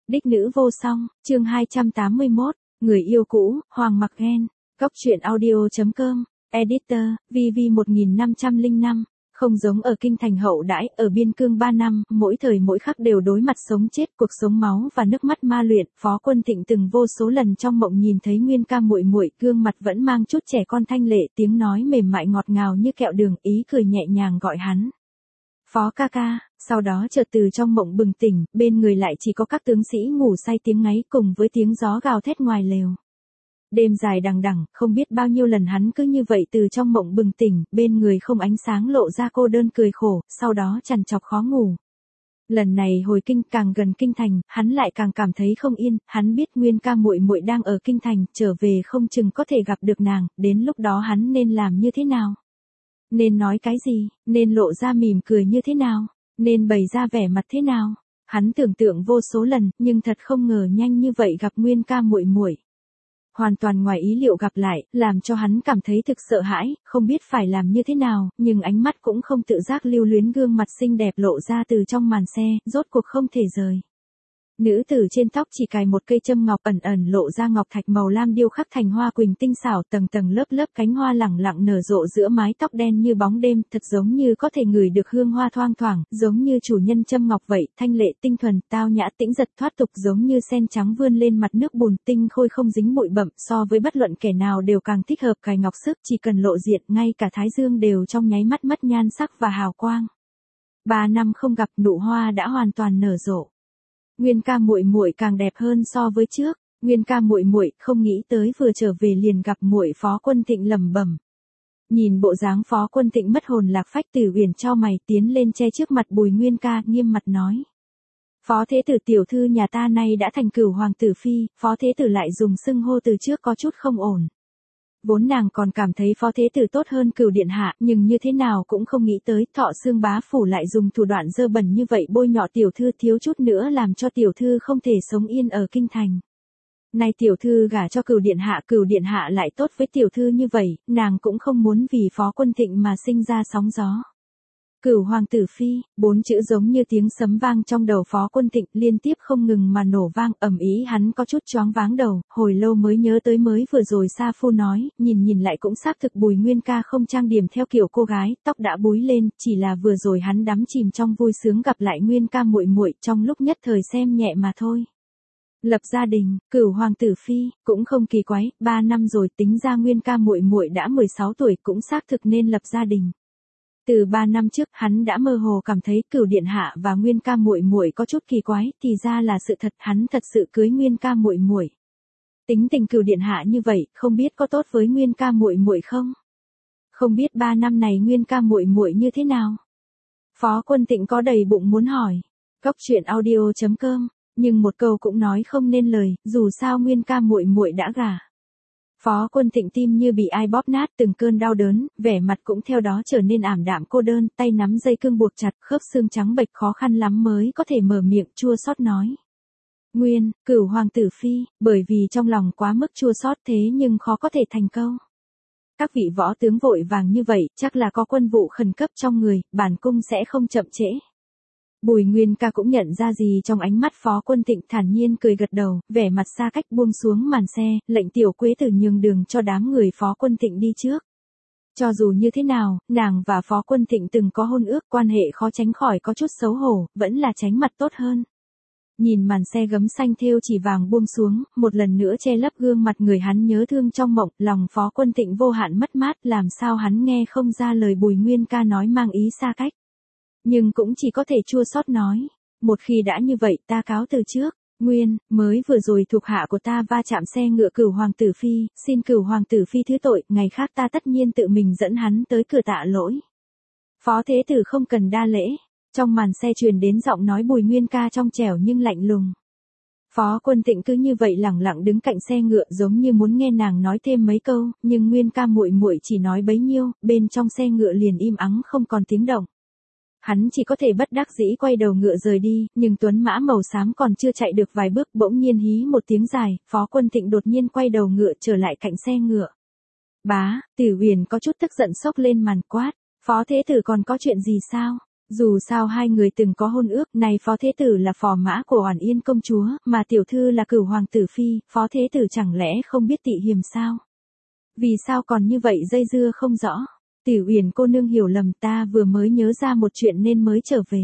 Đích nữ vô song, chương 281, người yêu cũ, Hoàng Mặc Ghen, Góc truyện audio.com, Editor, VV1505, không giống ở kinh thành hậu đãi, ở biên cương 3 năm, mỗi thời mỗi khắc đều đối mặt sống chết, cuộc sống máu và nước mắt ma luyện. Phó Quân Thịnh từng vô số lần trong mộng nhìn thấy Nguyên ca muội muội, gương mặt vẫn mang chút trẻ con thanh lệ, tiếng nói mềm mại ngọt ngào như kẹo đường, ý cười nhẹ nhàng gọi hắn Phó ca ca. Sau đó chợt từ trong mộng bừng tỉnh, bên người lại chỉ có các tướng sĩ ngủ say tiếng ngáy cùng với tiếng gió gào thét ngoài lều. Đêm dài đằng đẵng, không biết bao nhiêu lần hắn cứ như vậy từ trong mộng bừng tỉnh, bên người không ánh sáng lộ ra cô đơn cười khổ, sau đó trằn trọc khó ngủ. Lần này hồi kinh, càng gần kinh thành, hắn lại càng cảm thấy không yên, hắn biết Nguyên ca muội muội đang ở kinh thành, trở về không chừng có thể gặp được nàng, đến lúc đó hắn nên làm như thế nào? Nên nói cái gì, nên lộ ra mỉm cười như thế nào, nên bày ra vẻ mặt thế nào? Hắn tưởng tượng vô số lần, nhưng thật không ngờ nhanh như vậy gặp Nguyên ca muội muội. Hoàn toàn ngoài ý liệu gặp lại, làm cho hắn cảm thấy thực sợ hãi, không biết phải làm như thế nào, nhưng ánh mắt cũng không tự giác lưu luyến gương mặt xinh đẹp lộ ra từ trong màn xe, rốt cuộc không thể rời. Nữ tử trên tóc chỉ cài một cây châm ngọc ẩn ẩn lộ ra ngọc thạch màu lam điêu khắc thành hoa quỳnh tinh xảo, tầng tầng lớp lớp cánh hoa lẳng lặng nở rộ giữa mái tóc đen như bóng đêm, thật giống như có thể ngửi được hương hoa thoang thoảng, giống như chủ nhân châm ngọc vậy, thanh lệ tinh thuần, tao nhã tĩnh giật thoát tục, giống như sen trắng vươn lên mặt nước bùn, tinh khôi không dính bụi bặm, so với bất luận kẻ nào đều càng thích hợp cài ngọc sức, chỉ cần lộ diện, ngay cả thái dương đều trong nháy mắt mất nhan sắc và hào quang. 3 năm không gặp, nụ hoa đã hoàn toàn nở rộ. Nguyên ca muội muội càng đẹp hơn so với trước. Nguyên ca muội muội, không nghĩ tới vừa trở về liền gặp muội. Phó Quân Thịnh lẩm bẩm. Nhìn bộ dáng Phó Quân Thịnh mất hồn lạc phách, Tử Uyển chau mày tiến lên che trước mặt Bùi Nguyên ca, nghiêm mặt nói: Phó thế tử tiểu thư nhà ta nay đã thành Cửu hoàng tử phi, Phó thế tử lại dùng xưng hô từ trước có chút không ổn. Vốn nàng còn cảm thấy Phó thế tử tốt hơn Cửu điện hạ, nhưng như thế nào cũng không nghĩ tới Thọ Xương bá phủ lại dùng thủ đoạn dơ bẩn như vậy bôi nhọ tiểu thư, thiếu chút nữa làm cho tiểu thư không thể sống yên ở kinh thành. Nay tiểu thư gả cho Cửu điện hạ lại tốt với tiểu thư như vậy, nàng cũng không muốn vì Phó Quân Thịnh mà sinh ra sóng gió. Cửu hoàng tử phi, 4 chữ giống như tiếng sấm vang trong đầu Phó Quân Thịnh, liên tiếp không ngừng mà nổ vang, ầm ĩ, hắn có chút choáng váng đầu, hồi lâu mới nhớ tới mới vừa rồi Sa Phu nói, nhìn lại cũng xác thực Bùi Nguyên ca không trang điểm theo kiểu cô gái, tóc đã búi lên, chỉ là vừa rồi hắn đắm chìm trong vui sướng gặp lại Nguyên ca muội muội, trong lúc nhất thời xem nhẹ mà thôi. Lập gia đình, Cửu hoàng tử phi, cũng không kỳ quái, 3 năm rồi, tính ra Nguyên ca muội muội đã 16 tuổi, cũng xác thực nên lập gia đình. Từ 3 năm trước, hắn đã mơ hồ cảm thấy Cửu điện hạ và Nguyên ca muội muội có chút kỳ quái, thì ra là sự thật, hắn thật sự cưới Nguyên ca muội muội. Tính tình Cửu điện hạ như vậy, không biết có tốt với Nguyên ca muội muội không? Không biết 3 năm này Nguyên ca muội muội như thế nào? Phó Quân Thịnh có đầy bụng muốn hỏi. Góc truyện audio.com, nhưng một câu cũng nói không nên lời, dù sao Nguyên ca muội muội đã gả. Phó Quân Thịnh tim như bị ai bóp nát, từng cơn đau đớn, vẻ mặt cũng theo đó trở nên ảm đạm cô đơn, tay nắm dây cương buộc chặt, khớp xương trắng bệch, khó khăn lắm mới có thể mở miệng chua xót nói. Nguyên, Cửu hoàng tử phi, bởi vì trong lòng quá mức chua xót thế nhưng khó có thể thành câu. Các vị võ tướng vội vàng như vậy, chắc là có quân vụ khẩn cấp trong người, bản cung sẽ không chậm trễ. Bùi Nguyên ca cũng nhận ra gì trong ánh mắt Phó Quân Thịnh, thản nhiên cười gật đầu, vẻ mặt xa cách buông xuống màn xe, lệnh tiểu quế tử nhường đường cho đám người Phó Quân Thịnh đi trước. Cho dù như thế nào, nàng và Phó Quân Thịnh từng có hôn ước, quan hệ khó tránh khỏi có chút xấu hổ, vẫn là tránh mặt tốt hơn. Nhìn màn xe gấm xanh thêu chỉ vàng buông xuống, một lần nữa che lấp gương mặt người hắn nhớ thương trong mộng, lòng Phó Quân Thịnh vô hạn mất mát, làm sao hắn nghe không ra lời Bùi Nguyên ca nói mang ý xa cách. Nhưng cũng chỉ có thể chua xót nói, một khi đã như vậy ta cáo từ trước. Nguyên, mới vừa rồi thuộc hạ của ta va chạm xe ngựa Cửu hoàng tử phi, xin Cửu hoàng tử phi thứ tội, ngày khác ta tất nhiên tự mình dẫn hắn tới cửa tạ lỗi. Phó thế tử không cần đa lễ. Trong màn xe truyền đến giọng nói Bùi Nguyên ca trong trẻo nhưng lạnh lùng. Phó Quân Thịnh cứ như vậy lẳng lặng đứng cạnh xe ngựa, giống như muốn nghe nàng nói thêm mấy câu, nhưng Nguyên ca muội muội chỉ nói bấy nhiêu, bên trong xe ngựa liền im ắng không còn tiếng động. Hắn chỉ có thể bất đắc dĩ quay đầu ngựa rời đi, nhưng tuấn mã màu xám còn chưa chạy được vài bước, bỗng nhiên hí một tiếng dài, Phó Quân Thịnh đột nhiên quay đầu ngựa trở lại cạnh xe ngựa. Bá, Tử Uyển có chút tức giận xốc lên màn quát, Phó thế tử còn có chuyện gì sao? Dù sao hai người từng có hôn ước, này phó thế tử là phò mã của Oản Yên công chúa, mà tiểu thư là Cửu hoàng tử phi, phó thế tử chẳng lẽ không biết tị hiềm sao? Vì sao còn như vậy dây dưa không rõ? Tiểu Uyển cô nương hiểu lầm, ta vừa mới nhớ ra một chuyện nên mới trở về.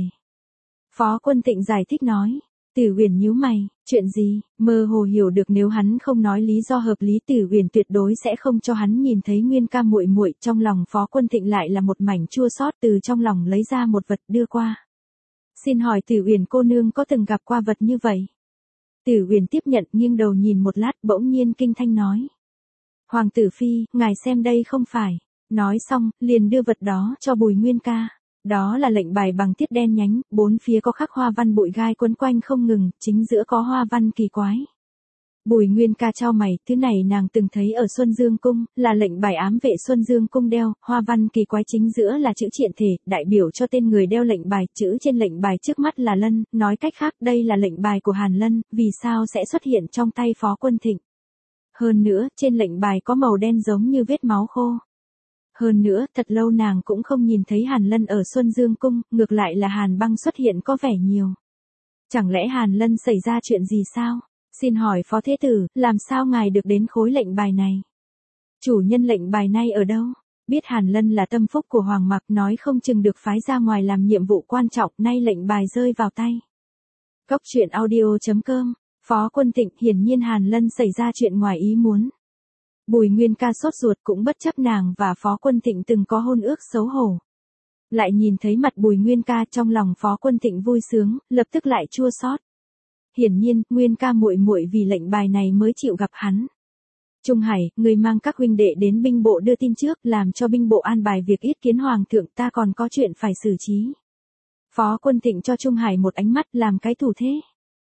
Phó Quân Tịnh giải thích nói. Tiểu Uyển nhíu mày, chuyện gì? Mơ hồ hiểu được nếu hắn không nói lý do hợp lý Tiểu Uyển tuyệt đối sẽ không cho hắn nhìn thấy Nguyên ca muội muội, trong lòng Phó Quân Tịnh lại là một mảnh chua xót, từ trong lòng lấy ra một vật đưa qua. Xin hỏi Tiểu Uyển cô nương có từng gặp qua vật như vậy? Tiểu Uyển tiếp nhận, nghiêng đầu nhìn một lát, bỗng nhiên kinh thanh nói. Hoàng tử phi, ngài xem đây không phải. Nói xong, liền đưa vật đó cho Bùi Nguyên ca. Đó là lệnh bài bằng tiết đen nhánh, bốn phía có khắc hoa văn bụi gai quấn quanh không ngừng, chính giữa có hoa văn kỳ quái. Bùi Nguyên ca chau mày, thứ này nàng từng thấy ở Xuân Dương Cung, là lệnh bài ám vệ Xuân Dương Cung đeo, hoa văn kỳ quái chính giữa là chữ triện thể, đại biểu cho tên người đeo lệnh bài, chữ trên lệnh bài trước mắt là Lân, nói cách khác đây là lệnh bài của Hàn Lân, vì sao sẽ xuất hiện trong tay Phó Quân Thịnh. Hơn nữa, trên lệnh bài có màu đen giống như vết máu khô. Hơn nữa, thật lâu nàng cũng không nhìn thấy Hàn Lân ở Xuân Dương Cung, ngược lại là Hàn Băng xuất hiện có vẻ nhiều. Chẳng lẽ Hàn Lân xảy ra chuyện gì sao? Xin hỏi Phó Thế Tử, làm sao ngài được đến khối lệnh bài này? Chủ nhân lệnh bài này ở đâu? Biết Hàn Lân là tâm phúc của Hoàng Mặc, nói không chừng được phái ra ngoài làm nhiệm vụ quan trọng, nay lệnh bài rơi vào tay. Cốc truyện audio.com, Phó Quân Tịnh, hiển nhiên Hàn Lân xảy ra chuyện ngoài ý muốn. Bùi Nguyên ca sốt ruột cũng bất chấp nàng và Phó Quân Tịnh từng có hôn ước xấu hổ. Lại nhìn thấy mặt Bùi Nguyên ca, trong lòng Phó Quân Tịnh vui sướng, lập tức lại chua xót. Hiển nhiên, Nguyên ca muội muội vì lệnh bài này mới chịu gặp hắn. Trung Hải, người mang các huynh đệ đến binh bộ đưa tin trước, làm cho binh bộ an bài việc yết kiến hoàng thượng, ta còn có chuyện phải xử trí. Phó Quân Tịnh cho Trung Hải một ánh mắt, làm cái thủ thế.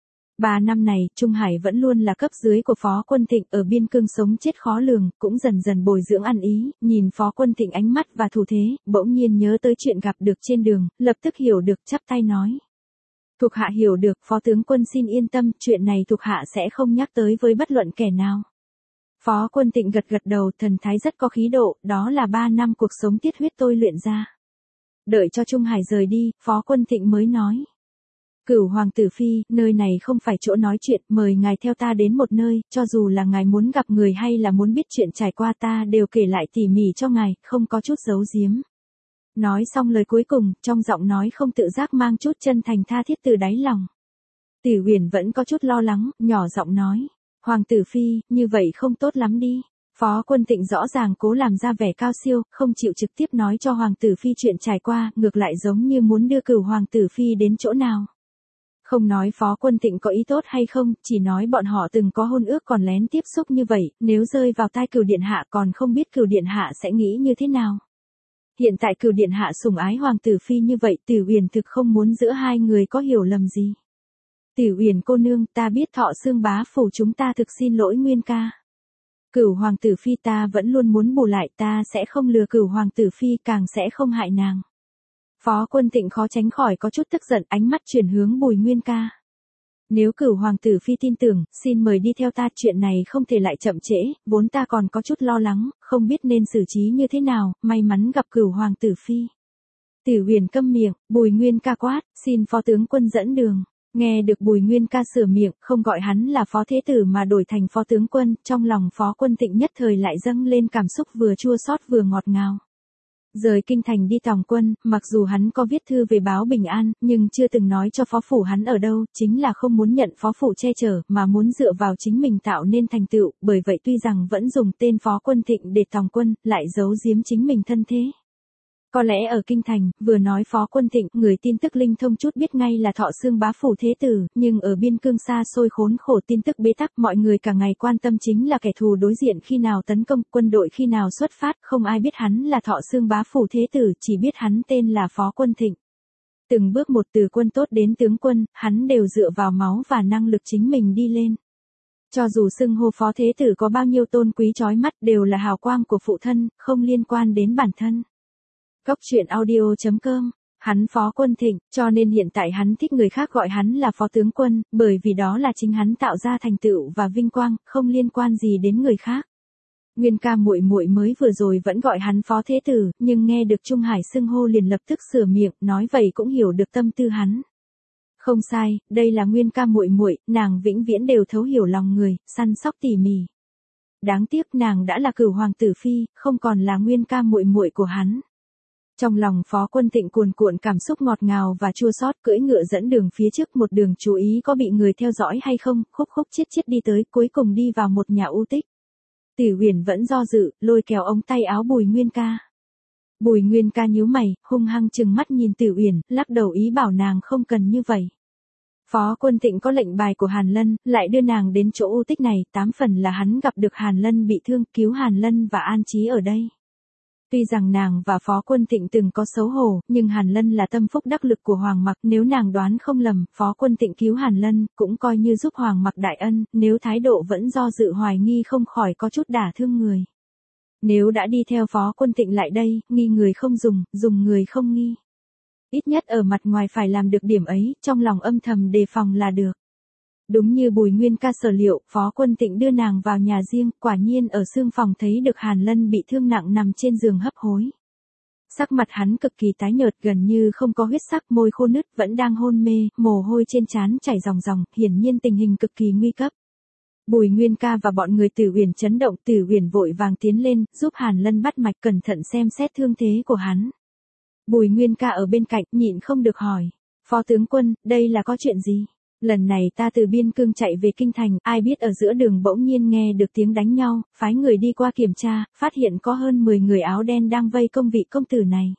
3 năm này, Trung Hải vẫn luôn là cấp dưới của Phó Quân Thịnh, ở biên cương sống chết khó lường, cũng dần dần bồi dưỡng ăn ý, nhìn Phó Quân Thịnh ánh mắt và thủ thế, bỗng nhiên nhớ tới chuyện gặp được trên đường, lập tức hiểu được, chắp tay nói. Thuộc hạ hiểu được, Phó tướng quân xin yên tâm, chuyện này thuộc hạ sẽ không nhắc tới với bất luận kẻ nào. Phó Quân Tịnh gật gật đầu, thần thái rất có khí độ, đó là 3 năm cuộc sống tiết huyết tôi luyện ra. Đợi cho Trung Hải rời đi, Phó Quân Tịnh mới nói. Cửu hoàng tử phi, nơi này không phải chỗ nói chuyện, mời ngài theo ta đến một nơi, cho dù là ngài muốn gặp người hay là muốn biết chuyện trải qua ta đều kể lại tỉ mỉ cho ngài, không có chút giấu giếm. Nói xong lời cuối cùng, trong giọng nói không tự giác mang chút chân thành tha thiết từ đáy lòng. Tiểu Uyển vẫn có chút lo lắng, nhỏ giọng nói, hoàng tử phi, như vậy không tốt lắm đi. Phó Quân Tịnh rõ ràng cố làm ra vẻ cao siêu, không chịu trực tiếp nói cho hoàng tử phi chuyện trải qua, ngược lại giống như muốn đưa Cửu hoàng tử phi đến chỗ nào. Không nói Phó Quân Tịnh có ý tốt hay không, chỉ nói bọn họ từng có hôn ước còn lén tiếp xúc như vậy, nếu rơi vào tai Cửu điện hạ còn không biết Cửu điện hạ sẽ nghĩ như thế nào. Hiện tại Cửu điện hạ sủng ái hoàng tử phi như vậy, Tiểu Uyển thực không muốn giữa hai người có hiểu lầm gì. Tiểu Uyển cô nương, ta biết Thọ Xương bá phủ chúng ta thực xin lỗi Nguyên ca. Cửu hoàng tử phi ta vẫn luôn muốn bù lại, ta sẽ không lừa Cửu hoàng tử phi, càng sẽ không hại nàng. Phó Quân Tịnh khó tránh khỏi có chút tức giận, ánh mắt chuyển hướng Bùi Nguyên ca. Nếu Cửu hoàng tử phi tin tưởng, xin mời đi theo ta, chuyện này không thể lại chậm trễ, vốn ta còn có chút lo lắng, không biết nên xử trí như thế nào, may mắn gặp Cửu hoàng tử phi. Tiểu Uyển câm miệng, Bùi Nguyên ca quát, xin phó tướng quân dẫn đường. Nghe được Bùi Nguyên ca sửa miệng, không gọi hắn là phó thế tử mà đổi thành phó tướng quân, trong lòng Phó Quân Tịnh nhất thời lại dâng lên cảm xúc vừa chua xót vừa ngọt ngào. Rời kinh thành đi tòng quân, mặc dù hắn có viết thư về báo bình an, nhưng chưa từng nói cho phó phủ hắn ở đâu, chính là không muốn nhận phó phủ che chở, mà muốn dựa vào chính mình tạo nên thành tựu, bởi vậy tuy rằng vẫn dùng tên Phó Quân Thịnh để tòng quân, lại giấu giếm chính mình thân thế. Có lẽ ở kinh thành, vừa nói Phó Quân Thịnh, người tin tức linh thông chút biết ngay là Thọ Xương bá phủ thế tử, nhưng ở biên cương xa xôi khốn khổ tin tức bế tắc, mọi người cả ngày quan tâm chính là kẻ thù đối diện khi nào tấn công, quân đội khi nào xuất phát, không ai biết hắn là Thọ Xương bá phủ thế tử, chỉ biết hắn tên là Phó Quân Thịnh. Từng bước một từ quân tốt đến tướng quân, hắn đều dựa vào máu và năng lực chính mình đi lên. Cho dù xưng hô Phó thế tử có bao nhiêu tôn quý chói mắt, đều là hào quang của phụ thân, không liên quan đến bản thân. Cốc truyện audio.com, hắn Phó Quân Thịnh, cho nên hiện tại hắn thích người khác gọi hắn là phó tướng quân, bởi vì đó là chính hắn tạo ra thành tựu và vinh quang, không liên quan gì đến người khác. Nguyên ca muội muội mới vừa rồi vẫn gọi hắn phó thế tử, nhưng nghe được Trung Hải xưng hô liền lập tức sửa miệng, nói vậy cũng hiểu được tâm tư hắn. Không sai, đây là Nguyên ca muội muội, nàng vĩnh viễn đều thấu hiểu lòng người, săn sóc tỉ mỉ. Đáng tiếc nàng đã là Cửu hoàng tử phi, không còn là Nguyên ca muội muội của hắn. Trong lòng Phó Quân Tịnh cuồn cuộn cảm xúc ngọt ngào và chua xót, cưỡi ngựa dẫn đường phía trước một đường chú ý có bị người theo dõi hay không, khúc khúc chiết chiết đi tới, cuối cùng đi vào một nhà u tích. Tử Huyền vẫn do dự, lôi kéo ống tay áo Bùi Nguyên ca. Bùi Nguyên ca nhíu mày, hung hăng trừng mắt nhìn Tử Huyền, lắc đầu ý bảo nàng không cần như vậy. Phó Quân Tịnh có lệnh bài của Hàn Lân, lại đưa nàng đến chỗ u tích này, 8 phần là hắn gặp được Hàn Lân bị thương, cứu Hàn Lân và an trí ở đây. Tuy rằng nàng và Phó Quân Tịnh từng có xấu hổ, nhưng Hàn Lân là tâm phúc đắc lực của Hoàng Mặc, nếu nàng đoán không lầm, Phó Quân Tịnh cứu Hàn Lân, cũng coi như giúp Hoàng Mặc đại ân, nếu thái độ vẫn do dự hoài nghi không khỏi có chút đả thương người. Nếu đã đi theo Phó Quân Tịnh lại đây, nghi người không dùng, dùng người không nghi. Ít nhất ở mặt ngoài phải làm được điểm ấy, trong lòng âm thầm đề phòng là được. Đúng như Bùi Nguyên ca sở liệu, Phó Quân Tịnh đưa nàng vào nhà riêng, quả nhiên ở xương phòng thấy được Hàn Lân bị thương nặng nằm trên giường hấp hối. Sắc mặt hắn cực kỳ tái nhợt, gần như không có huyết sắc, môi khô nứt, vẫn đang hôn mê, mồ hôi trên trán chảy ròng ròng, hiển nhiên tình hình cực kỳ nguy cấp. Bùi Nguyên ca và bọn người Tử Huyền chấn động, Tử Huyền vội vàng tiến lên, giúp Hàn Lân bắt mạch cẩn thận xem xét thương thế của hắn. Bùi Nguyên ca ở bên cạnh, nhịn không được hỏi, Phó tướng quân, đây là có chuyện gì? Lần này ta từ Biên Cương chạy về Kinh Thành, ai biết ở giữa đường bỗng nhiên nghe được tiếng đánh nhau, phái người đi qua kiểm tra, phát hiện có hơn 10 người áo đen đang vây công vị công tử này.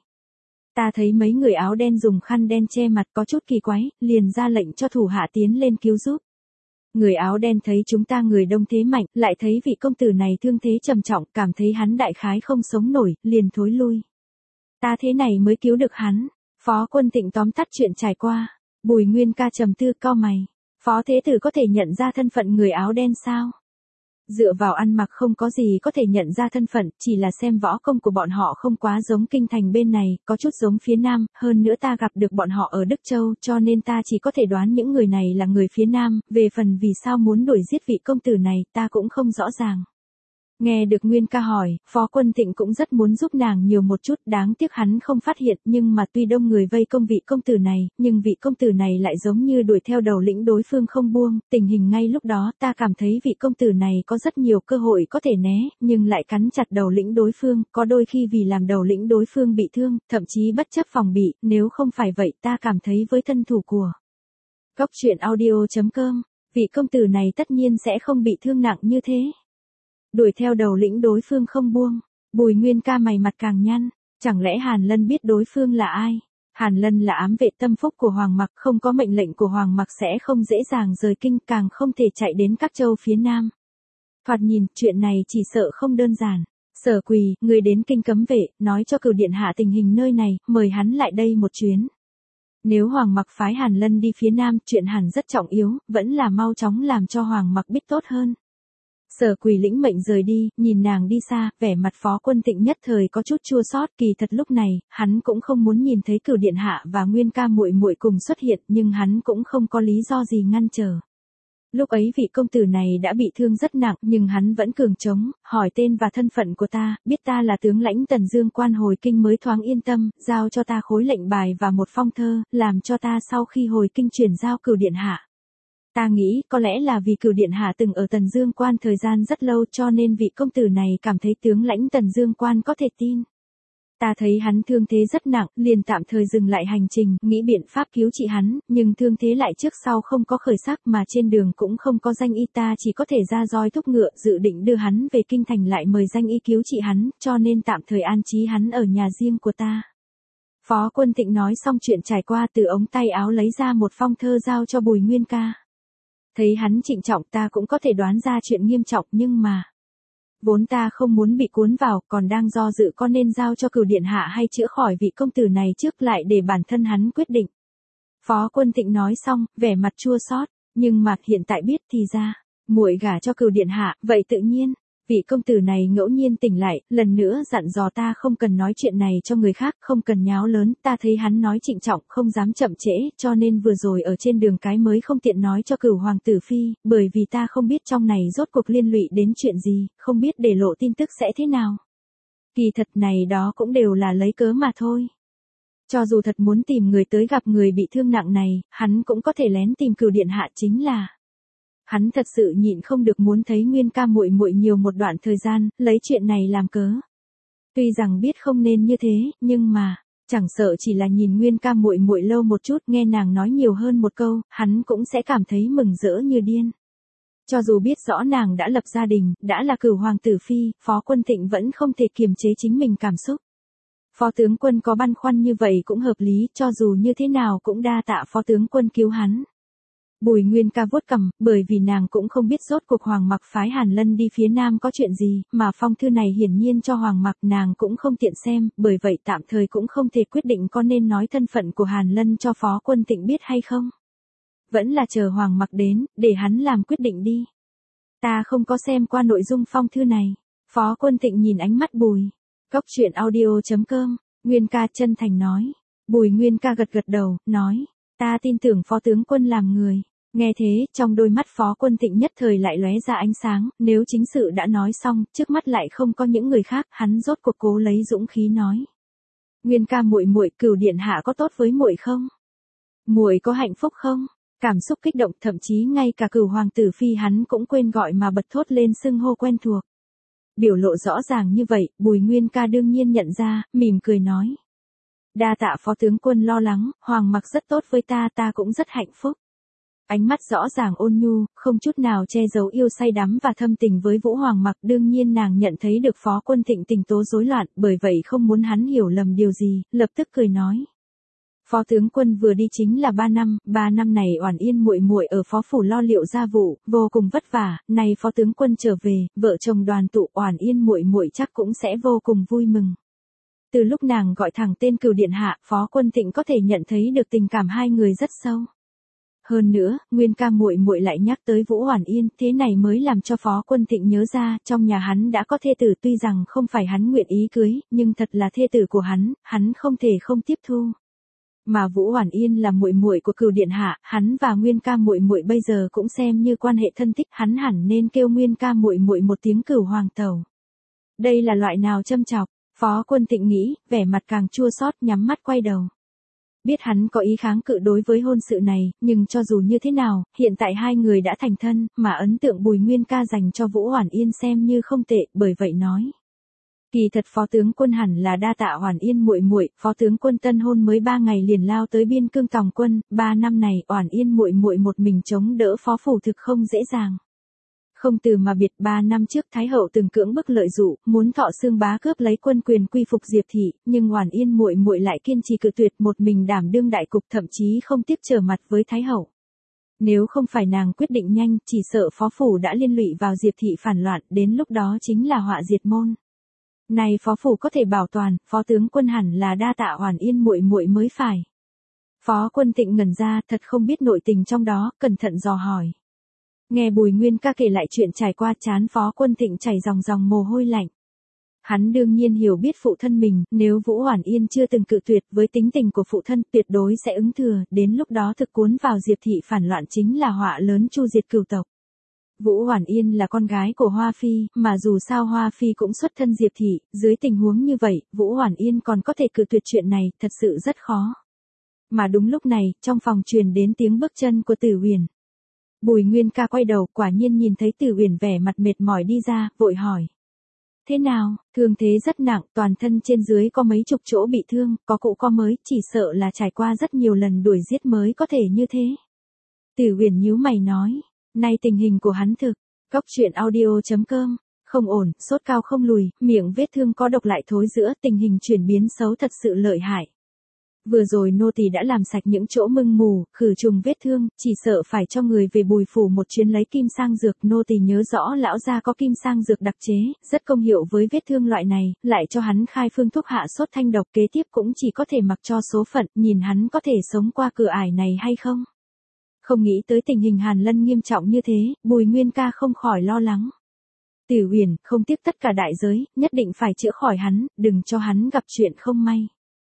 Ta thấy mấy người áo đen dùng khăn đen che mặt có chút kỳ quái, liền ra lệnh cho thủ hạ tiến lên cứu giúp. Người áo đen thấy chúng ta người đông thế mạnh, lại thấy vị công tử này thương thế trầm trọng, cảm thấy hắn đại khái không sống nổi, liền thối lui. Ta thế này mới cứu được hắn. Phó Quân Tịnh tóm tắt chuyện trải qua. Bùi Nguyên ca trầm tư cau mày. Phó thế tử có thể nhận ra thân phận người áo đen sao? Dựa vào ăn mặc không có gì có thể nhận ra thân phận, chỉ là xem võ công của bọn họ không quá giống Kinh Thành bên này, có chút giống phía Nam, hơn nữa ta gặp được bọn họ ở Đức Châu, cho nên ta chỉ có thể đoán những người này là người phía Nam, về phần vì sao muốn đuổi giết vị công tử này, ta cũng không rõ ràng. Nghe được Nguyên ca hỏi, Phó Quân Tịnh cũng rất muốn giúp nàng nhiều một chút, đáng tiếc hắn không phát hiện, nhưng mà tuy đông người vây công vị công tử này, nhưng vị công tử này lại giống như đuổi theo đầu lĩnh đối phương không buông, tình hình ngay lúc đó ta cảm thấy vị công tử này có rất nhiều cơ hội có thể né, nhưng lại cắn chặt đầu lĩnh đối phương, có đôi khi vì làm đầu lĩnh đối phương bị thương, thậm chí bất chấp phòng bị, nếu không phải vậy ta cảm thấy với thân thủ của Góc truyện audio.com, vị công tử này tất nhiên sẽ không bị thương nặng như thế. Đuổi theo đầu lĩnh đối phương không buông, Bùi Nguyên ca mày mặt càng nhăn, chẳng lẽ Hàn Lân biết đối phương là ai? Hàn Lân là ám vệ tâm phúc của Hoàng Mặc, không có mệnh lệnh của Hoàng Mặc sẽ không dễ dàng rời kinh, càng không thể chạy đến các châu phía Nam. Thoạt nhìn, chuyện này chỉ sợ không đơn giản. Sở Quỳ, người đến kinh cấm vệ, nói cho Cửu điện hạ tình hình nơi này, mời hắn lại đây một chuyến. Nếu Hoàng Mặc phái Hàn Lân đi phía Nam, chuyện hẳn rất trọng yếu, vẫn là mau chóng làm cho Hoàng Mặc biết tốt hơn. Sở Quỳ lĩnh mệnh rời đi, nhìn nàng đi xa, vẻ mặt Phó Quân Tịnh nhất thời có chút chua xót, kỳ thật lúc này, hắn cũng không muốn nhìn thấy Cửu điện hạ và Nguyên ca muội muội cùng xuất hiện, nhưng hắn cũng không có lý do gì ngăn trở. Lúc ấy vị công tử này đã bị thương rất nặng, nhưng hắn vẫn cường trống, hỏi tên và thân phận của ta, biết ta là tướng lãnh Tần Dương quan hồi kinh mới thoáng yên tâm, giao cho ta khối lệnh bài và một phong thơ, làm cho ta sau khi hồi kinh chuyển giao Cửu điện hạ. Ta nghĩ có lẽ là vì Cửu điện hạ từng ở Tần Dương quan thời gian rất lâu cho nên vị công tử này cảm thấy tướng lãnh Tần Dương quan có thể tin. Ta thấy hắn thương thế rất nặng, liền tạm thời dừng lại hành trình, nghĩ biện pháp cứu trị hắn, nhưng thương thế lại trước sau không có khởi sắc mà trên đường cũng không có danh y, ta chỉ có thể ra roi thúc ngựa, dự định đưa hắn về kinh thành lại mời danh y cứu trị hắn, cho nên tạm thời an trí hắn ở nhà riêng của ta. Phó Quân Tịnh nói xong chuyện trải qua, từ ống tay áo lấy ra một phong thơ giao cho Bùi Nguyên ca. Thấy hắn trịnh trọng, ta cũng có thể đoán ra chuyện nghiêm trọng, nhưng mà vốn ta không muốn bị cuốn vào, còn đang do dự có nên giao cho Cửu điện hạ hay chữa khỏi vị công tử này trước lại để bản thân hắn quyết định. Phó Quân Tịnh nói xong, vẻ mặt chua xót, nhưng mà hiện tại biết thì ra, muội gả cho Cửu điện hạ, vậy tự nhiên, Vị công tử này ngẫu nhiên tỉnh lại, lần nữa dặn dò ta không cần nói chuyện này cho người khác, không cần nháo lớn, ta thấy hắn nói trịnh trọng, không dám chậm trễ, cho nên vừa rồi ở trên đường cái mới không tiện nói cho Cửu hoàng tử phi, bởi vì ta không biết trong này rốt cuộc liên lụy đến chuyện gì, không biết để lộ tin tức sẽ thế nào. Kỳ thật này đó cũng đều là lấy cớ mà thôi. Cho dù thật muốn tìm người tới gặp người bị thương nặng này, hắn cũng có thể lén tìm Cửu điện hạ, chính là hắn thật sự nhịn không được muốn thấy Nguyên ca muội muội nhiều một đoạn thời gian, lấy chuyện này làm cớ. Tuy rằng biết không nên như thế, nhưng mà chẳng sợ chỉ là nhìn Nguyên ca muội muội lâu một chút, nghe nàng nói nhiều hơn một câu, hắn cũng sẽ cảm thấy mừng rỡ như điên. Cho dù biết rõ nàng đã lập gia đình, đã là Cửu hoàng tử phi, Phó Quân Tịnh vẫn không thể kiềm chế chính mình cảm xúc. Phó tướng quân có băn khoăn như vậy cũng hợp lý, cho dù như thế nào cũng đa tạ Phó tướng quân cứu hắn. Bùi Nguyên ca vuốt cằm, bởi vì nàng cũng không biết rốt cuộc Hoàng Mặc phái Hàn Lân đi phía Nam có chuyện gì, mà phong thư này hiển nhiên cho Hoàng Mặc nàng cũng không tiện xem, bởi vậy tạm thời cũng không thể quyết định có nên nói thân phận của Hàn Lân cho Phó Quân Tịnh biết hay không. Vẫn là chờ Hoàng Mặc đến, để hắn làm quyết định đi. Ta không có xem qua nội dung phong thư này. Phó Quân Tịnh nhìn ánh mắt Bùi. Cốc truyện audio.com, Nguyên ca chân thành nói. Bùi Nguyên ca gật gật đầu, nói. Ta tin tưởng Phó tướng quân làm người. Nghe thế, trong đôi mắt Phó Quân Tịnh nhất thời lại lóe ra ánh sáng, nếu chính sự đã nói xong, trước mắt lại không có những người khác, hắn rốt cuộc cố lấy dũng khí nói. Nguyên ca muội muội, Cửu điện hạ có tốt với muội không? Muội có hạnh phúc không? Cảm xúc kích động, thậm chí ngay cả Cửu hoàng tử phi hắn cũng quên gọi mà bật thốt lên xưng hô quen thuộc. Biểu lộ rõ ràng như vậy, Bùi Nguyên ca đương nhiên nhận ra, mỉm cười nói. Đa tạ Phó tướng quân lo lắng, Hoàng Mặc rất tốt với ta, ta cũng rất hạnh phúc. Ánh mắt rõ ràng ôn nhu, không chút nào che giấu yêu say đắm và thâm tình với Vũ Hoàng Mặc, đương nhiên nàng nhận thấy được Phó Quân Tịnh tình tố rối loạn, bởi vậy không muốn hắn hiểu lầm điều gì, lập tức cười nói. Phó tướng quân vừa đi chính là 3 năm này Oản Yên muội muội ở phó phủ lo liệu gia vụ, vô cùng vất vả, nay Phó tướng quân trở về, vợ chồng đoàn tụ, Oản Yên muội muội chắc cũng sẽ vô cùng vui mừng. Từ lúc nàng gọi thẳng tên Cửu điện hạ, Phó Quân Tịnh có thể nhận thấy được tình cảm hai người rất sâu. Hơn nữa, Nguyên ca muội muội lại nhắc tới Vũ Oản Yên, thế này mới làm cho Phó Quân Tịnh nhớ ra, trong nhà hắn đã có thê tử, tuy rằng không phải hắn nguyện ý cưới, nhưng thật là thê tử của hắn không thể không tiếp thu. Mà Vũ Oản Yên là muội muội của Cửu điện hạ, hắn và Nguyên ca muội muội bây giờ cũng xem như quan hệ thân thích, hắn hẳn nên kêu Nguyên ca muội muội một tiếng Cửu hoàng tẩu. Đây là loại nào châm chọc? Phó Quân Tịnh nghĩ, vẻ mặt càng chua xót, nhắm mắt quay đầu. Biết hắn có ý kháng cự đối với hôn sự này, nhưng cho dù như thế nào, hiện tại hai người đã thành thân, mà ấn tượng Bùi Nguyên ca dành cho Vũ Oản Yên xem như không tệ, bởi vậy nói. Kỳ thật Phó tướng quân hẳn là đa tạ Oản Yên muội muội, Phó tướng quân tân hôn mới 3 ngày liền lao tới biên cương tòng quân, 3 năm này Oản Yên muội muội một mình chống đỡ phó phủ thực không dễ dàng. Không từ mà biệt, 3 năm trước Thái hậu từng cưỡng bức lợi dụ, muốn Thọ Xương bá cướp lấy quân quyền quy phục Diệp thị, nhưng Oản Yên muội muội lại kiên trì cự tuyệt, một mình đảm đương đại cục, thậm chí không tiếc trở mặt với Thái hậu. Nếu không phải nàng quyết định nhanh, chỉ sợ phó phủ đã liên lụy vào Diệp thị phản loạn, đến lúc đó chính là họa diệt môn. Này phó phủ có thể bảo toàn, Phó tướng quân hẳn là đa tạ Oản Yên muội muội mới phải. Phó Quân Tịnh ngẩn ra, thật không biết nội tình trong đó, cẩn thận dò hỏi. Nghe Bùi Nguyên ca kể lại chuyện trải qua, trán Phó Quân Tịnh chảy ròng ròng mồ hôi lạnh. Hắn đương nhiên hiểu biết phụ thân mình, nếu Vũ Oản Yên chưa từng cự tuyệt, với tính tình của phụ thân tuyệt đối sẽ ứng thừa, đến lúc đó thực cuốn vào Diệp thị phản loạn chính là họa lớn chu diệt cửu tộc. Vũ Oản Yên là con gái của Hoa Phi, mà dù sao Hoa Phi cũng xuất thân Diệp thị, dưới tình huống như vậy, Vũ Oản Yên còn có thể cự tuyệt chuyện này, thật sự rất khó. Mà đúng lúc này, trong phòng truyền đến tiếng bước chân của Tử Uyển. Bùi Nguyên ca quay đầu, quả nhiên nhìn thấy Tử Uyển vẻ mặt mệt mỏi đi ra, vội hỏi. Thế nào, thương thế rất nặng, toàn thân trên dưới có mấy chục chỗ bị thương, có cũ có mới, chỉ sợ là trải qua rất nhiều lần đuổi giết mới có thể như thế. Tử Uyển nhíu mày nói. Nay tình hình của hắn thực, Cốc truyện audio.com, không ổn, sốt cao không lùi, miệng vết thương có độc lại thối giữa, tình hình chuyển biến xấu thật sự lợi hại. Vừa rồi nô tỳ đã làm sạch những chỗ mưng mù, khử trùng vết thương, chỉ sợ phải cho người về Bùi phủ một chuyến lấy kim sang dược, nô tỳ nhớ rõ lão gia có kim sang dược đặc chế, rất công hiệu với vết thương loại này, lại cho hắn khai phương thuốc hạ sốt thanh độc, kế tiếp cũng chỉ có thể mặc cho số phận, nhìn hắn có thể sống qua cửa ải này hay không. Không nghĩ tới tình hình Hàn Lân nghiêm trọng như thế, Bùi Nguyên ca không khỏi lo lắng. Tử Huyền, không tiếc tất cả đại giới, nhất định phải chữa khỏi hắn, đừng cho hắn gặp chuyện không may.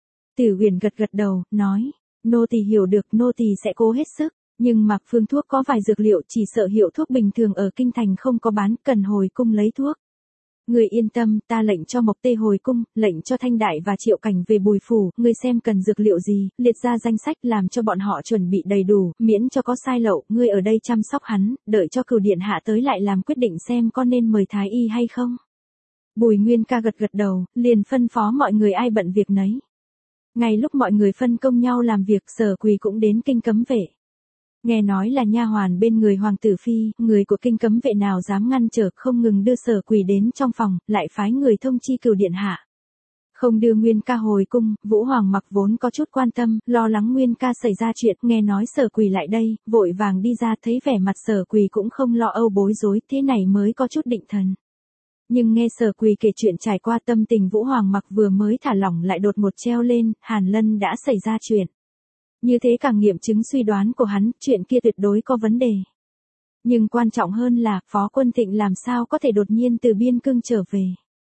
Tử Huyền gật gật đầu, nói, nô tỳ hiểu được, nô tỳ sẽ cố hết sức, nhưng mà phương thuốc có vài dược liệu chỉ sợ hiệu thuốc bình thường ở kinh thành không có bán, cần hồi cung lấy thuốc. Người yên tâm, ta lệnh cho Mộc Tê hồi cung, lệnh cho Thanh Đại và Triệu Cảnh về Bùi phủ, ngươi xem cần dược liệu gì, liệt ra danh sách làm cho bọn họ chuẩn bị đầy đủ, miễn cho có sai lậu, ngươi ở đây chăm sóc hắn, đợi cho Cửu điện hạ tới lại làm quyết định xem có nên mời thái y hay không. Bùi Nguyên Ca gật gật đầu, liền phân phó mọi người ai bận việc nấy. Ngay lúc mọi người phân công nhau làm việc, Sở Quỳ cũng đến kinh cấm vệ. Nghe nói là nha hoàn bên người hoàng tử phi, người của kinh cấm vệ nào dám ngăn trở, không ngừng đưa Sở Quỳ đến trong phòng, lại phái người thông chi Cửu điện hạ. Không đưa Nguyên Ca hồi cung, Vũ Hoàng Mặc vốn có chút quan tâm, lo lắng Nguyên Ca xảy ra chuyện, nghe nói Sở Quỳ lại đây, vội vàng đi ra, thấy vẻ mặt Sở Quỳ cũng không lo âu bối rối, thế này mới có chút định thần. Nhưng nghe Sở Quỳ kể chuyện trải qua, tâm tình Vũ Hoàng Mặc vừa mới thả lỏng lại đột ngột treo lên, Hàn Lân đã xảy ra chuyện. Như thế càng nghiệm chứng suy đoán của hắn, chuyện kia tuyệt đối có vấn đề. Nhưng quan trọng hơn là, Phó Quân Thịnh làm sao có thể đột nhiên từ biên cương trở về.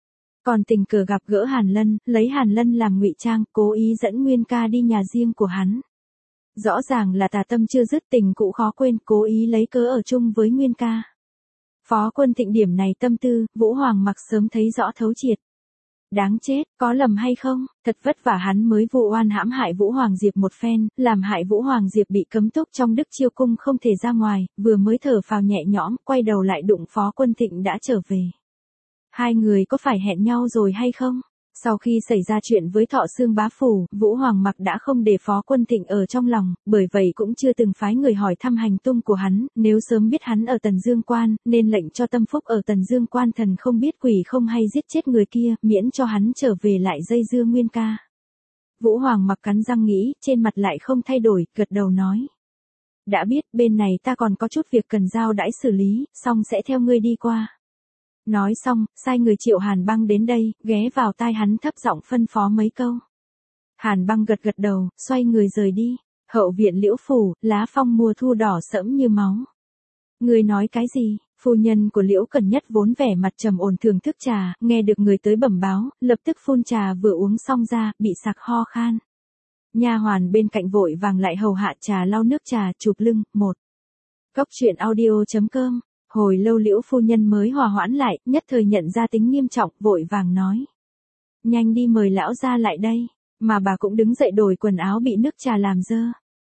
Còn tình cờ gặp gỡ Hàn Lân, lấy Hàn Lân làm ngụy trang, cố ý dẫn Nguyên Ca đi nhà riêng của hắn. Rõ ràng là tà tâm chưa dứt, tình cũ khó quên, cố ý lấy cớ ở chung với Nguyên Ca. Phó Quân Thịnh điểm này tâm tư, Vũ Hoàng Mặc sớm thấy rõ thấu triệt. Đáng chết, có lầm hay không, thật vất vả hắn mới vu oan hãm hại Vũ Hoàng Diệp một phen, làm hại Vũ Hoàng Diệp bị cấm túc trong Đức Chiêu cung không thể ra ngoài, vừa mới thở phào nhẹ nhõm, quay đầu lại đụng Phó Quân Thịnh đã trở về. Hai người có phải hẹn nhau rồi hay không? Sau khi xảy ra chuyện với Thọ Xương bá phủ, Vũ Hoàng Mặc đã không để Phó Quân Thịnh ở trong lòng, bởi vậy cũng chưa từng phái người hỏi thăm hành tung của hắn, nếu sớm biết hắn ở Tần Dương Quan, nên lệnh cho Tâm Phúc ở Tần Dương Quan thần không biết quỷ không hay giết chết người kia, miễn cho hắn trở về lại dây dưa Nguyên Ca. Vũ Hoàng Mặc cắn răng nghĩ, trên mặt lại không thay đổi, gật đầu nói. Đã biết, bên này ta còn có chút việc cần giao đãi xử lý, xong sẽ theo ngươi đi qua. Nói xong, sai người triệu Hàn Băng đến đây, ghé vào tai hắn thấp giọng phân phó mấy câu. Hàn Băng gật gật đầu, xoay người rời đi. Hậu viện Liễu phủ, lá phong mùa thu đỏ sẫm như máu. Người nói cái gì? Phu nhân của Liễu Cẩn Nhất vốn vẻ mặt trầm ổn thưởng thức trà, nghe được người tới bẩm báo, lập tức phun trà vừa uống xong ra, bị sặc ho khan. Nha hoàn bên cạnh vội vàng lại hầu hạ trà lau nước trà, chụp lưng. 1. Cốc truyện audio.com. Hồi lâu Liễu phu nhân mới hòa hoãn lại, nhất thời nhận ra tính nghiêm trọng, vội vàng nói. Nhanh đi mời lão ra lại đây, mà bà cũng đứng dậy đổi quần áo bị nước trà làm dơ.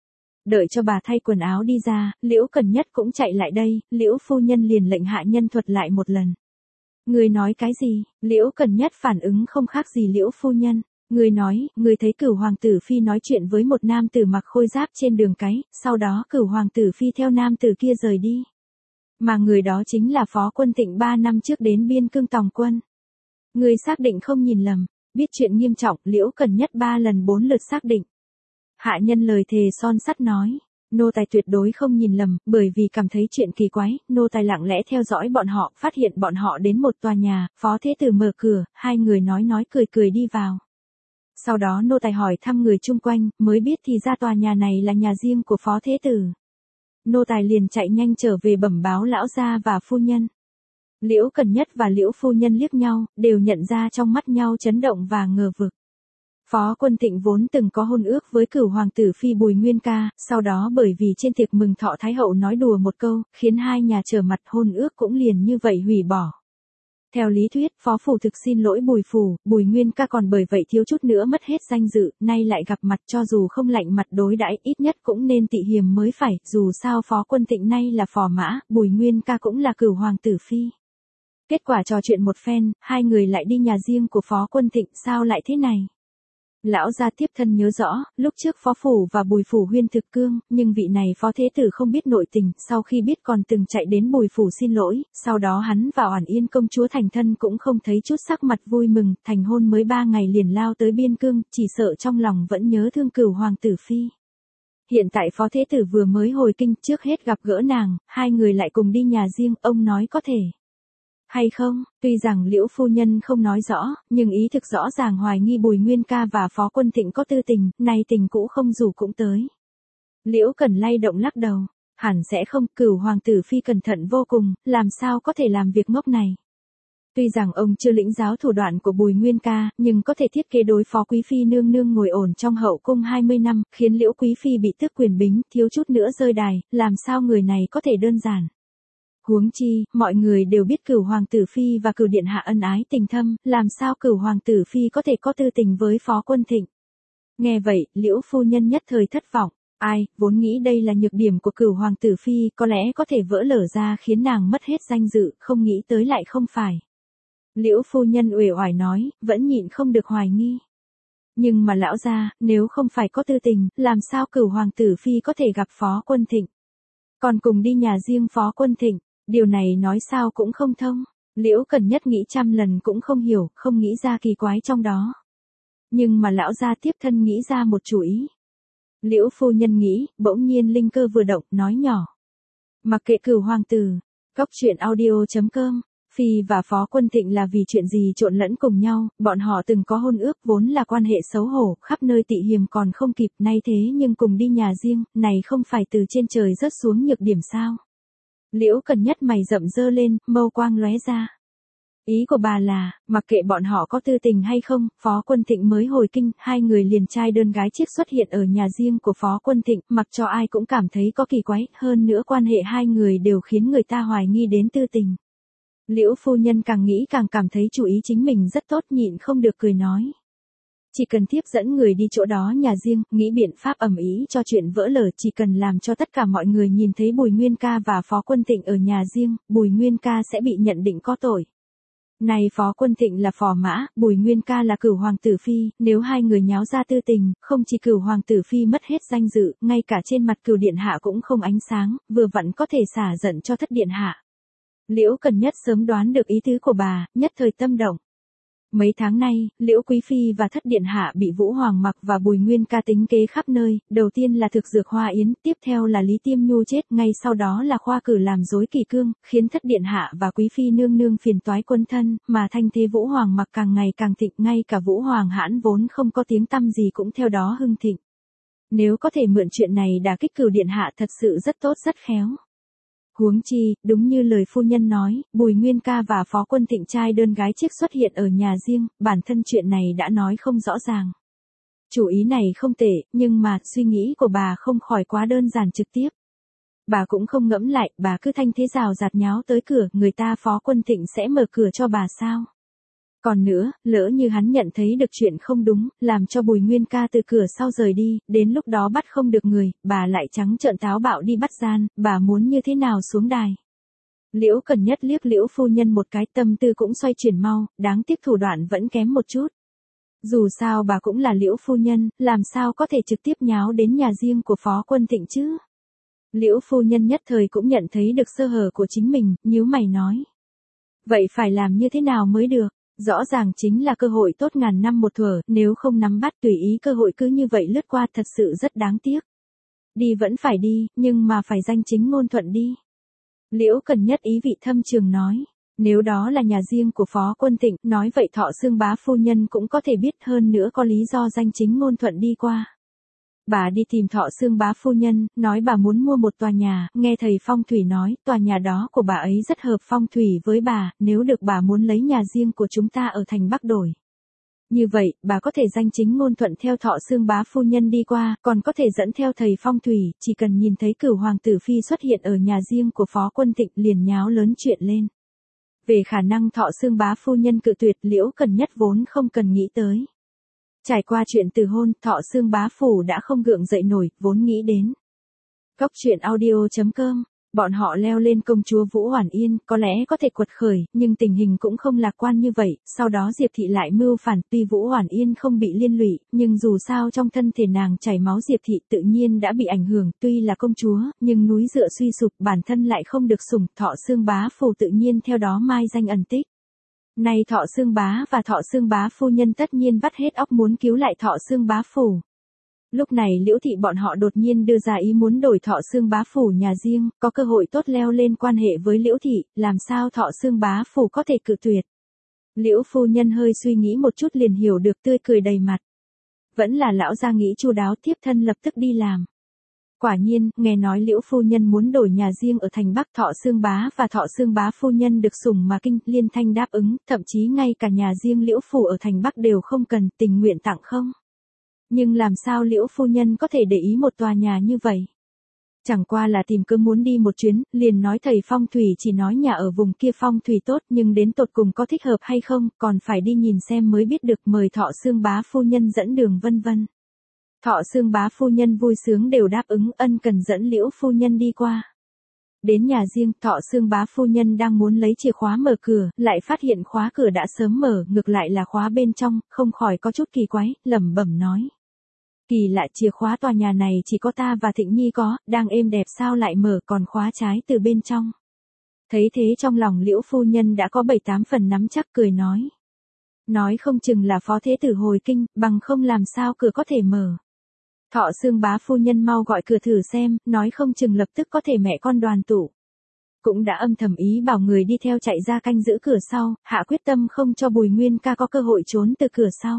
Đợi cho bà thay quần áo đi ra, Liễu Cẩn Nhất cũng chạy lại đây, Liễu phu nhân liền lệnh hạ nhân thuật lại một lần. Người nói cái gì? Liễu Cẩn Nhất phản ứng không khác gì Liễu phu nhân. Người nói, người thấy Cửu hoàng tử phi nói chuyện với một nam tử mặc khôi giáp trên đường cái, sau đó Cửu hoàng tử phi theo nam tử kia rời đi. Mà người đó chính là Phó Quân Thịnh 3 năm trước đến biên cương tòng quân. Người xác định không nhìn lầm, biết chuyện nghiêm trọng, Liễu Cẩn Nhất 3 lần 4 lượt xác định. Hạ nhân lời thề son sắt nói, nô tài tuyệt đối không nhìn lầm, bởi vì cảm thấy chuyện kỳ quái, nô tài lặng lẽ theo dõi bọn họ, phát hiện bọn họ đến một tòa nhà, Phó Thế Tử mở cửa, hai người nói cười đi vào. Sau đó nô tài hỏi thăm người chung quanh, mới biết thì ra tòa nhà này là nhà riêng của Phó Thế Tử. Nô tài liền chạy nhanh trở về bẩm báo lão gia và phu nhân. Liễu Cẩn Nhất và Liễu phu nhân liếc nhau, đều nhận ra trong mắt nhau chấn động và ngờ vực. Phó Quân Thịnh vốn từng có hôn ước với Cửu hoàng tử phi Bùi Nguyên Ca, sau đó bởi vì trên tiệc mừng thọ Thái hậu nói đùa một câu, khiến hai nhà trở mặt, hôn ước cũng liền như vậy hủy bỏ. Theo lý thuyết, Phó phủ thực xin lỗi Bùi phủ, Bùi Nguyên Ca còn bởi vậy thiếu chút nữa mất hết danh dự, nay lại gặp mặt, cho dù không lạnh mặt đối đãi, ít nhất cũng nên tị hiềm mới phải, dù sao Phó Quân Thịnh nay là phò mã, Bùi Nguyên Ca cũng là Cửu hoàng tử phi. Kết quả trò chuyện một phen, hai người lại đi nhà riêng của Phó Quân Thịnh, sao lại thế này? Lão gia tiếp thân nhớ rõ, lúc trước Phó phủ và Bùi phủ huyên thực cương, nhưng vị này Phó Thế Tử không biết nội tình, sau khi biết còn từng chạy đến Bùi phủ xin lỗi, sau đó hắn và Oản Yên công chúa thành thân cũng không thấy chút sắc mặt vui mừng, thành hôn mới 3 ngày liền lao tới biên cương, chỉ sợ trong lòng vẫn nhớ thương Cửu hoàng tử phi. Hiện tại Phó Thế Tử vừa mới hồi kinh, trước hết gặp gỡ nàng, hai người lại cùng đi nhà riêng, ông nói có thể hay không? Tuy rằng Liễu phu nhân không nói rõ, nhưng ý thực rõ ràng hoài nghi Bùi Nguyên Ca và Phó Quân Thịnh có tư tình, nay tình cũ không rủ cũng tới. Liễu Cẩn lay động lắc đầu, hẳn sẽ không, Cửu hoàng tử phi cẩn thận vô cùng, làm sao có thể làm việc ngốc này. Tuy rằng ông chưa lĩnh giáo thủ đoạn của Bùi Nguyên Ca, nhưng có thể thiết kế đối phó quý phi nương nương ngồi ổn trong hậu cung 20 năm, khiến Liễu quý phi bị tước quyền bính, thiếu chút nữa rơi đài, làm sao người này có thể đơn giản. Huống chi, mọi người đều biết Cửu hoàng tử phi và Cửu điện hạ ân ái tình thâm, làm sao Cửu hoàng tử phi có thể có tư tình với Phó Quân Thịnh. Nghe vậy, Liễu phu nhân nhất thời thất vọng. Ai, vốn nghĩ đây là nhược điểm của Cửu hoàng tử phi, có lẽ có thể vỡ lở ra khiến nàng mất hết danh dự, không nghĩ tới lại không phải. Liễu phu nhân uể oải nói, vẫn nhịn không được hoài nghi. Nhưng mà lão gia, nếu không phải có tư tình, làm sao Cửu hoàng tử phi có thể gặp Phó Quân Thịnh? Còn cùng đi nhà riêng Phó Quân Thịnh, điều này nói sao cũng không thông. Liễu Cần Nhất nghĩ trăm lần cũng không hiểu, không nghĩ ra kỳ quái trong đó. Nhưng mà lão gia tiếp thân nghĩ ra một chủ ý. Liễu phu nhân nghĩ, bỗng nhiên linh cơ vừa động, nói nhỏ. Mặc kệ Cửu hoàng tử, Cóc truyện audio.com, Phi và Phó Quân Thịnh là vì chuyện gì trộn lẫn cùng nhau, bọn họ từng có hôn ước vốn là quan hệ xấu hổ, khắp nơi tị hiềm còn không kịp, nay thế nhưng cùng đi nhà riêng, này không phải từ trên trời rớt xuống nhược điểm sao. Liễu Cần Nhất mày rậm dơ lên, mâu quang lóe ra. Ý của bà là, mặc kệ bọn họ có tư tình hay không, Phó Quân Thịnh mới hồi kinh, hai người liền trai đơn gái chiếc xuất hiện ở nhà riêng của Phó Quân Thịnh, mặc cho ai cũng cảm thấy có kỳ quái, hơn nữa quan hệ hai người đều khiến người ta hoài nghi đến tư tình. Liễu phu nhân càng nghĩ càng cảm thấy chủ ý chính mình rất tốt, nhịn không được cười nói. Chỉ cần tiếp dẫn người đi chỗ đó nhà riêng, nghĩ biện pháp ầm ĩ cho chuyện vỡ lở, chỉ cần làm cho tất cả mọi người nhìn thấy Bùi Nguyên Ca và Phó Quân Thịnh ở nhà riêng, Bùi Nguyên Ca sẽ bị nhận định có tội. Này Phó Quân Thịnh là phò mã, Bùi Nguyên Ca là Cửu hoàng tử phi, nếu hai người nháo ra tư tình, không chỉ Cửu hoàng tử phi mất hết danh dự, ngay cả trên mặt Cửu điện hạ cũng không ánh sáng, vừa vặn có thể xả giận cho Thất điện hạ. Liễu Cần Nhất sớm đoán được ý tứ của bà, nhất thời tâm động. Mấy tháng nay, Liễu quý phi và Thất điện hạ bị Vũ Hoàng Mặc và Bùi Nguyên Ca tính kế khắp nơi, đầu tiên là thực dược Hoa Yến, tiếp theo là Lý Tiêm Nhu chết, ngay sau đó là khoa cử làm rối kỷ cương, khiến Thất điện hạ và quý phi nương nương phiền toái quân thân, mà thanh thế Vũ Hoàng Mặc càng ngày càng thịnh, ngay cả Vũ Hoàng Hãn vốn không có tiếng tăm gì cũng theo đó hưng thịnh. Nếu có thể mượn chuyện này đả kích Cửu điện hạ thật sự rất tốt rất khéo. Huống chi, đúng như lời phu nhân nói, Bùi Nguyên Ca và Phó Quân Thịnh trai đơn gái chiếc xuất hiện ở nhà riêng, bản thân chuyện này đã nói không rõ ràng. Chủ ý này không tệ, nhưng mà, suy nghĩ của bà không khỏi quá đơn giản trực tiếp. Bà cũng không ngẫm lại, bà cứ thanh thế rào rạt nháo tới cửa, người ta Phó Quân Thịnh sẽ mở cửa cho bà sao? Còn nữa, lỡ như hắn nhận thấy được chuyện không đúng, làm cho Bùi Nguyên Ca từ cửa sau rời đi, đến lúc đó bắt không được người, bà lại trắng trợn táo bạo đi bắt gian, bà muốn như thế nào xuống đài. Liễu Cần Nhất liếc Liễu phu nhân một cái, tâm tư cũng xoay chuyển mau, đáng tiếc thủ đoạn vẫn kém một chút. Dù sao bà cũng là Liễu phu nhân, làm sao có thể trực tiếp nháo đến nhà riêng của Phó Quân Thịnh chứ? Liễu phu nhân nhất thời cũng nhận thấy được sơ hở của chính mình, nhíu mày nói. Vậy phải làm như thế nào mới được? Rõ ràng chính là cơ hội tốt ngàn năm một thuở, nếu không nắm bắt tùy ý cơ hội cứ như vậy lướt qua thật sự rất đáng tiếc. Đi vẫn phải đi, nhưng mà phải danh chính ngôn thuận đi. Liễu Cần Nhất ý vị thâm trường nói, nếu đó là nhà riêng của Phó Quân Thịnh, nói vậy Thọ Xương bá phu nhân cũng có thể biết, hơn nữa có lý do danh chính ngôn thuận đi qua. Bà đi tìm Thọ Xương bá phu nhân, nói bà muốn mua một tòa nhà, nghe thầy phong thủy nói, tòa nhà đó của bà ấy rất hợp phong thủy với bà, nếu được bà muốn lấy nhà riêng của chúng ta ở thành Bắc đổi. Như vậy, bà có thể danh chính ngôn thuận theo Thọ Xương bá phu nhân đi qua, còn có thể dẫn theo thầy phong thủy, chỉ cần nhìn thấy Cửu hoàng tử phi xuất hiện ở nhà riêng của Phó Quân Thịnh liền nháo lớn chuyện lên. Về khả năng Thọ Xương bá phu nhân cự tuyệt, Liễu Cần Nhất vốn không cần nghĩ tới. Trải qua chuyện từ hôn, Thọ Xương bá phủ đã không gượng dậy nổi, vốn nghĩ đến. Cóc truyện audio.com, bọn họ leo lên công chúa Vũ Hoàn Yên, có lẽ có thể quật khởi, nhưng tình hình cũng không lạc quan như vậy, sau đó Diệp Thị lại mưu phản, tuy Vũ Hoàn Yên không bị liên lụy, nhưng dù sao trong thân thể nàng chảy máu Diệp Thị tự nhiên đã bị ảnh hưởng, tuy là công chúa, nhưng núi dựa suy sụp, bản thân lại không được sủng, Thọ Xương bá phủ tự nhiên theo đó mai danh ẩn tích. Nay Thọ Xương bá và Thọ Xương bá phu nhân tất nhiên vắt hết óc muốn cứu lại Thọ Xương bá phủ. Lúc này Liễu Thị bọn họ đột nhiên đưa ra ý muốn đổi Thọ Xương bá phủ nhà riêng, có cơ hội tốt leo lên quan hệ với Liễu Thị, làm sao Thọ Xương bá phủ có thể cự tuyệt. Liễu phu nhân hơi suy nghĩ một chút liền hiểu được, tươi cười đầy mặt. Vẫn là lão gia nghĩ chu đáo, tiếp thân lập tức đi làm. Quả nhiên, nghe nói Liễu phu nhân muốn đổi nhà riêng ở thành Bắc, Thọ Xương Bá và Thọ Xương Bá phu nhân được sủng mà kinh, liên thanh đáp ứng, thậm chí ngay cả nhà riêng Liễu phủ ở thành Bắc đều không cần, tình nguyện tặng không. Nhưng làm sao Liễu phu nhân có thể để ý một tòa nhà như vậy? Chẳng qua là tìm cơ muốn đi một chuyến, liền nói thầy phong thủy chỉ nói nhà ở vùng kia phong thủy tốt, nhưng đến tột cùng có thích hợp hay không, còn phải đi nhìn xem mới biết được, mời Thọ Xương Bá phu nhân dẫn đường vân vân. Thọ Xương Bá phu nhân vui sướng đều đáp ứng, ân cần dẫn Liễu phu nhân đi qua. Đến nhà riêng, Thọ Xương Bá phu nhân đang muốn lấy chìa khóa mở cửa, lại phát hiện khóa cửa đã sớm mở, ngược lại là khóa bên trong, không khỏi có chút kỳ quái, lẩm bẩm nói. Kỳ lạ, chìa khóa tòa nhà này chỉ có ta và Thịnh Nhi có, đang êm đẹp sao lại mở, còn khóa trái từ bên trong. Thấy thế trong lòng Liễu phu nhân đã có 7-8 phần nắm chắc, cười nói. Nói không chừng là phó thế tử hồi kinh, bằng không làm sao cửa có thể mở. Thọ Xương Bá phu nhân mau gọi cửa thử xem, nói không chừng lập tức có thể mẹ con đoàn tụ. Cũng đã âm thầm ý bảo người đi theo chạy ra canh giữ cửa sau, hạ quyết tâm không cho Bùi Nguyên Ca có cơ hội trốn từ cửa sau.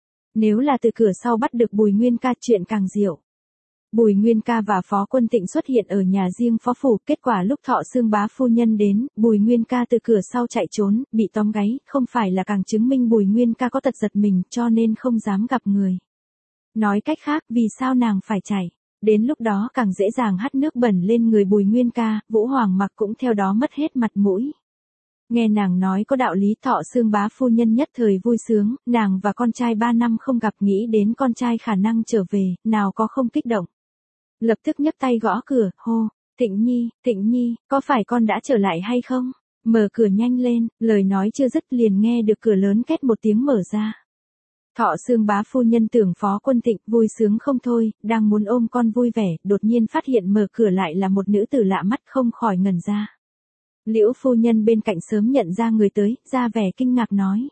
Nếu là từ cửa sau bắt được Bùi Nguyên Ca, chuyện càng diệu. Bùi Nguyên Ca và Phó Quân Tịnh xuất hiện ở nhà riêng phó phủ, kết quả lúc Thọ Xương Bá phu nhân đến, Bùi Nguyên Ca từ cửa sau chạy trốn, bị tóm gáy, không phải là càng chứng minh Bùi Nguyên Ca có tật giật mình, cho nên không dám gặp người. Nói cách khác, vì sao nàng phải chạy? Đến lúc đó càng dễ dàng hắt nước bẩn lên người Bùi Nguyên Ca, Vũ Hoàng Mặc cũng theo đó mất hết mặt mũi. Nghe nàng nói có đạo lý, Thọ Xương Bá phu nhân nhất thời vui sướng, nàng và con trai 3 năm không gặp, nghĩ đến con trai khả năng trở về, nào có không kích động. Lập tức nhấc tay gõ cửa, hô, Thịnh Nhi, có phải con đã trở lại hay không? Mở cửa nhanh lên, lời nói chưa dứt liền nghe được cửa lớn két một tiếng mở ra. Thọ Xương Bá phu nhân tưởng Phó Quân Tịnh vui sướng không thôi, đang muốn ôm con vui vẻ, đột nhiên phát hiện mở cửa lại là một nữ tử lạ mắt, không khỏi ngẩn ra. Liễu phu nhân bên cạnh sớm nhận ra người tới, ra vẻ kinh ngạc nói.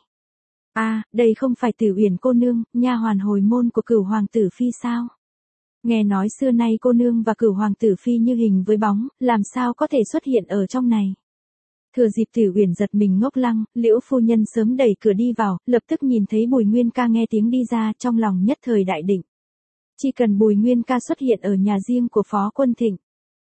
Đây không phải Tử Uyển cô nương, nha hoàn hồi môn của Cửu hoàng tử phi sao? Nghe nói xưa nay cô nương và Cửu hoàng tử phi như hình với bóng, làm sao có thể xuất hiện ở trong này? Thừa dịp Tử Uyển giật mình ngốc lăng, Liễu phu nhân sớm đẩy cửa đi vào, lập tức nhìn thấy Bùi Nguyên Ca nghe tiếng đi ra, trong lòng nhất thời đại định. Chỉ cần Bùi Nguyên Ca xuất hiện ở nhà riêng của Phó Quân Thịnh.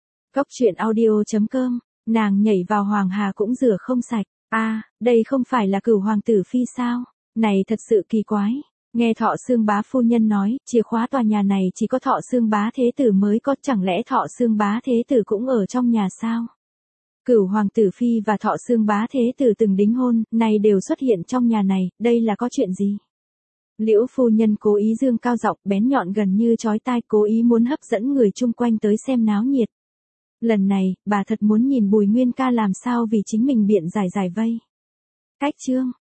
Goctruyện.audio.com, nàng nhảy vào Hoàng Hà cũng rửa không sạch. Đây không phải là Cửu hoàng tử phi sao? Này thật sự kỳ quái. Nghe Thọ Xương Bá phu nhân nói, chìa khóa tòa nhà này chỉ có Thọ Xương Bá thế tử mới có, chẳng lẽ Thọ Xương Bá thế tử cũng ở trong nhà sao? Cửu hoàng tử phi và Thọ Xương Bá thế tử từng đính hôn, này đều xuất hiện trong nhà này, đây là có chuyện gì? Liễu phu nhân cố ý dương cao giọng, bén nhọn gần như chói tai, cố ý muốn hấp dẫn người chung quanh tới xem náo nhiệt. Lần này, bà thật muốn nhìn Bùi Nguyên Ca làm sao vì chính mình biện giải vây. Cách chương